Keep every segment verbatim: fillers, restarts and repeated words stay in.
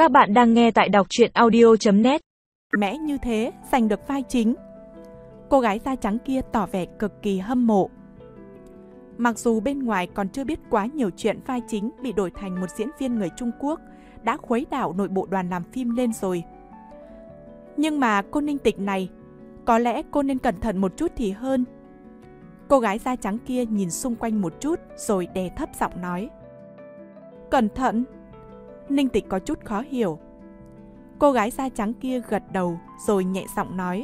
Các bạn đang nghe tại đọc truyện audio chấm net. Mẽ như thế, giành được vai chính. Cô gái da trắng kia tỏ vẻ cực kỳ hâm mộ. Mặc dù bên ngoài còn chưa biết quá nhiều chuyện vai chính bị đổi thành một diễn viên người Trung Quốc đã khuấy đảo nội bộ đoàn làm phim lên rồi. Nhưng mà cô Ninh Tịch này, có lẽ cô nên cẩn thận một chút thì hơn. Cô gái da trắng kia nhìn xung quanh một chút rồi đè thấp giọng nói. Cẩn thận? Ninh Tịch có chút khó hiểu. Cô gái da trắng kia gật đầu rồi nhẹ giọng nói.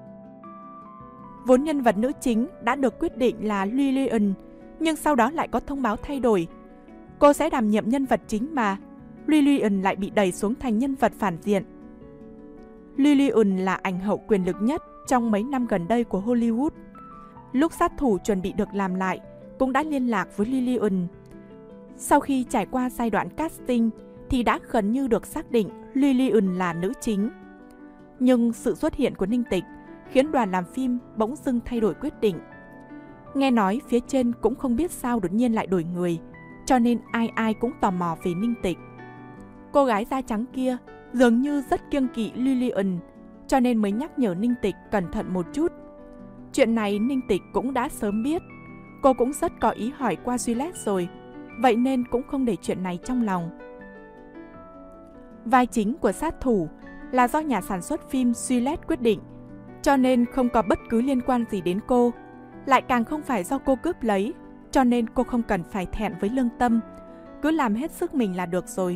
Vốn nhân vật nữ chính đã được quyết định là Lillian, nhưng sau đó lại có thông báo thay đổi. Cô sẽ đảm nhiệm nhân vật chính mà Lillian lại bị đẩy xuống thành nhân vật phản diện. Lillian là ảnh hậu quyền lực nhất trong mấy năm gần đây của Hollywood. Lúc Sát Thủ chuẩn bị được làm lại, cũng đã liên lạc với Lillian. Sau khi trải qua giai đoạn casting thì đã gần như được xác định Lillian là nữ chính. Nhưng sự xuất hiện của Ninh Tịch khiến đoàn làm phim bỗng dưng thay đổi quyết định. Nghe nói phía trên cũng không biết sao đột nhiên lại đổi người, cho nên ai ai cũng tò mò về Ninh Tịch. Cô gái da trắng kia dường như rất kiêng kỵ Lillian, cho nên mới nhắc nhở Ninh Tịch cẩn thận một chút. Chuyện này Ninh Tịch cũng đã sớm biết. Cô cũng rất có ý hỏi qua Juliet rồi, vậy nên cũng không để chuyện này trong lòng. Vai chính của Sát Thủ là do nhà sản xuất phim Juliet quyết định, cho nên không có bất cứ liên quan gì đến cô. Lại càng không phải do cô cướp lấy, cho nên cô không cần phải thẹn với lương tâm. Cứ làm hết sức mình là được rồi.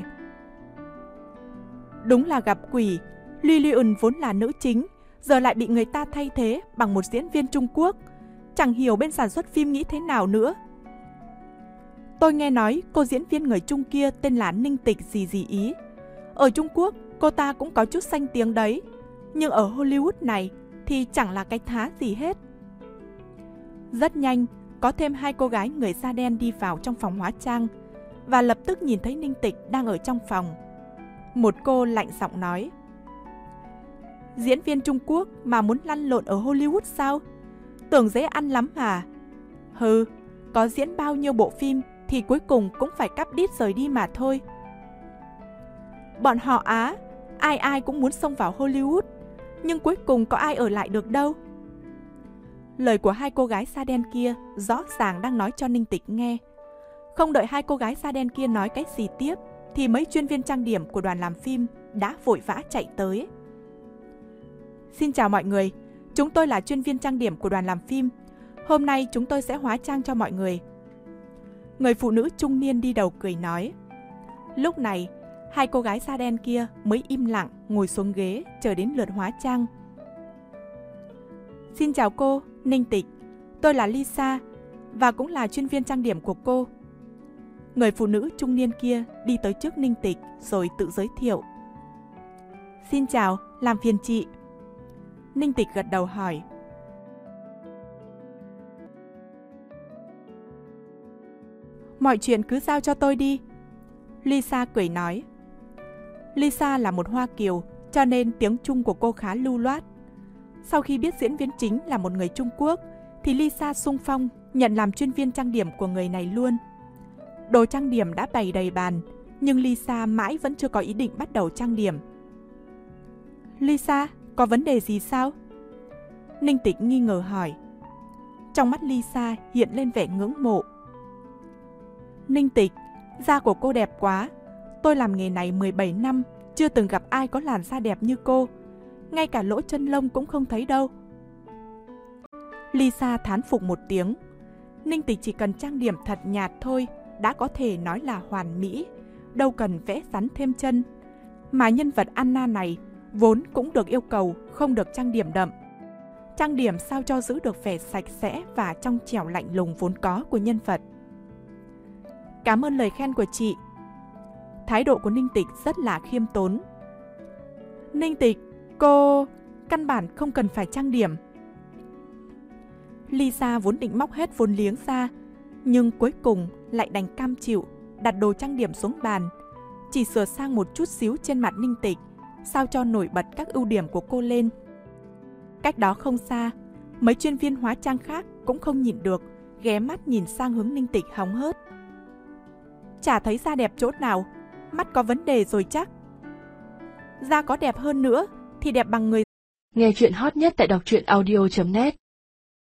Đúng là gặp quỷ, Lillian vốn là nữ chính, giờ lại bị người ta thay thế bằng một diễn viên Trung Quốc. Chẳng hiểu bên sản xuất phim nghĩ thế nào nữa. Tôi nghe nói cô diễn viên người Trung kia tên là Ninh Tịch gì gì ý. Ở Trung Quốc, cô ta cũng có chút danh tiếng đấy. Nhưng ở Hollywood này thì chẳng là cái thá gì hết. Rất nhanh, có thêm hai cô gái người da đen đi vào trong phòng hóa trang và lập tức nhìn thấy Ninh Tịch đang ở trong phòng. Một cô lạnh giọng nói. Diễn viên Trung Quốc mà muốn lăn lộn ở Hollywood sao? Tưởng dễ ăn lắm hả? Hừ, có diễn bao nhiêu bộ phim thì cuối cùng cũng phải cắp đít rời đi mà thôi. Bọn họ Á, ai ai cũng muốn xông vào Hollywood, nhưng cuối cùng có ai ở lại được đâu. Lời của hai cô gái da đen kia rõ ràng đang nói cho Ninh Tịch nghe. Không đợi hai cô gái da đen kia nói cái gì tiếp, thì mấy chuyên viên trang điểm của đoàn làm phim đã vội vã chạy tới. Xin chào mọi người, chúng tôi là chuyên viên trang điểm của đoàn làm phim. Hôm nay chúng tôi sẽ hóa trang cho mọi người. Người phụ nữ trung niên đi đầu cười nói. Lúc này, hai cô gái da đen kia mới im lặng ngồi xuống ghế chờ đến lượt hóa trang. Xin chào cô, Ninh Tịch. Tôi là Lisa và cũng là chuyên viên trang điểm của cô. Người phụ nữ trung niên kia đi tới trước Ninh Tịch rồi tự giới thiệu. Xin chào, làm phiền chị. Ninh Tịch gật đầu hỏi. Mọi chuyện cứ giao cho tôi đi. Lisa cười nói. Lisa là một Hoa Kiều, cho nên tiếng Trung của cô khá lưu loát. Sau khi biết diễn viên chính là một người Trung Quốc, thì Lisa xung phong nhận làm chuyên viên trang điểm của người này luôn. Đồ trang điểm đã bày đầy bàn, nhưng Lisa mãi vẫn chưa có ý định bắt đầu trang điểm. Lisa, có vấn đề gì sao? Ninh Tịch nghi ngờ hỏi. Trong mắt Lisa hiện lên vẻ ngưỡng mộ. Ninh Tịch, da của cô đẹp quá. Tôi làm nghề này mười bảy năm, chưa từng gặp ai có làn da đẹp như cô. Ngay cả lỗ chân lông cũng không thấy đâu. Lisa thán phục một tiếng. Ninh Tịch chỉ cần trang điểm thật nhạt thôi đã có thể nói là hoàn mỹ, đâu cần vẽ rắn thêm chân. Mà nhân vật Anna này vốn cũng được yêu cầu không được trang điểm đậm. Trang điểm sao cho giữ được vẻ sạch sẽ và trong trẻo lạnh lùng vốn có của nhân vật. Cảm ơn lời khen của chị. Thái độ của Ninh Tịch rất là khiêm tốn. Ninh Tịch, cô căn bản không cần phải trang điểm. Lisa vốn định móc hết vốn liếng ra, nhưng cuối cùng lại đành cam chịu đặt đồ trang điểm xuống bàn, chỉ sửa sang một chút xíu trên mặt Ninh Tịch, sao cho nổi bật các ưu điểm của cô lên. Cách đó không xa, mấy chuyên viên hóa trang khác cũng không nhịn được, ghé mắt nhìn sang hướng Ninh Tịch hóng hớt. Chả thấy da đẹp chỗ nào, mắt có vấn đề rồi chắc. da có đẹp hơn nữa thì đẹp bằng người. Nghe chuyện hot nhất tại đọc truyện audio chấm net.